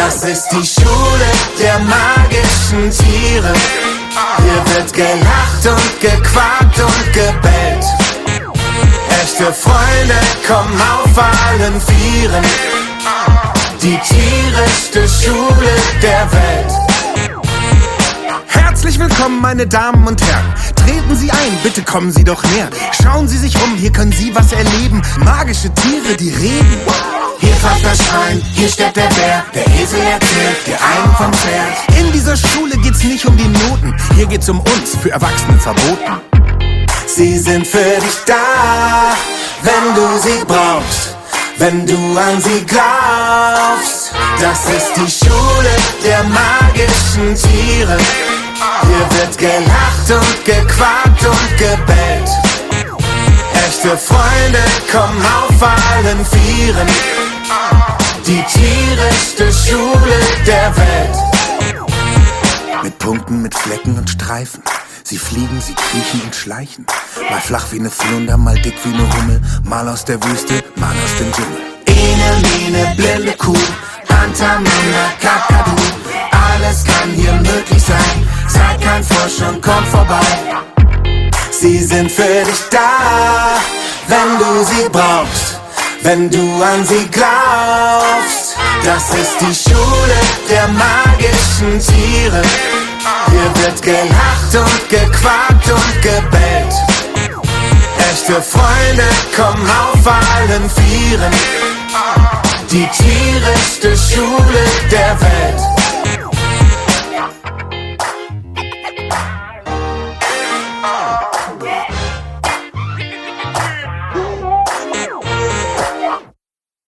Das ist die Schule der magischen Tiere. Hier wird gelacht und gequakt und gebellt. Echte Freunde kommen auf allen Vieren. Die tierischste Schule der Welt. Herzlich willkommen, meine Damen und Herren. Treten Sie ein, bitte kommen Sie doch näher. Schauen Sie sich um, hier können Sie was erleben. Magische Tiere, die reden. Hier pfeift das Schwein, hier steppt der Bär. Der Esel erzählt dir einen vom Pferd. In dieser Schule geht's nicht um die Noten. Hier geht's um uns, für Erwachsene verboten. Sie sind für dich da, wenn du sie brauchst, wenn du an sie glaubst. Das ist die Schule der magischen Tiere. Hier wird gelacht und gequakt und gebellt. Echte Freunde kommen auf allen Vieren. Die tierischste Schule der Welt. Mit Punkten, mit Flecken und Streifen. Sie fliegen, sie kriechen und schleichen. Mal flach wie ne Flunder, mal dick wie ne Hummel. Mal aus der Wüste, mal aus dem Dschungel. Ene, mene, blinde Kuh, Antamanda, Kakadu. Alles kann hier möglich sein. Sei kein Frosch und komm vorbei. Sie sind für dich da, wenn du sie brauchst, wenn du an sie glaubst. Das ist die Schule der magischen Tiere. Hier wird gelacht und gequakt und gebellt. Echte Freunde kommen auf allen Vieren. Die tierischste Schule der Welt.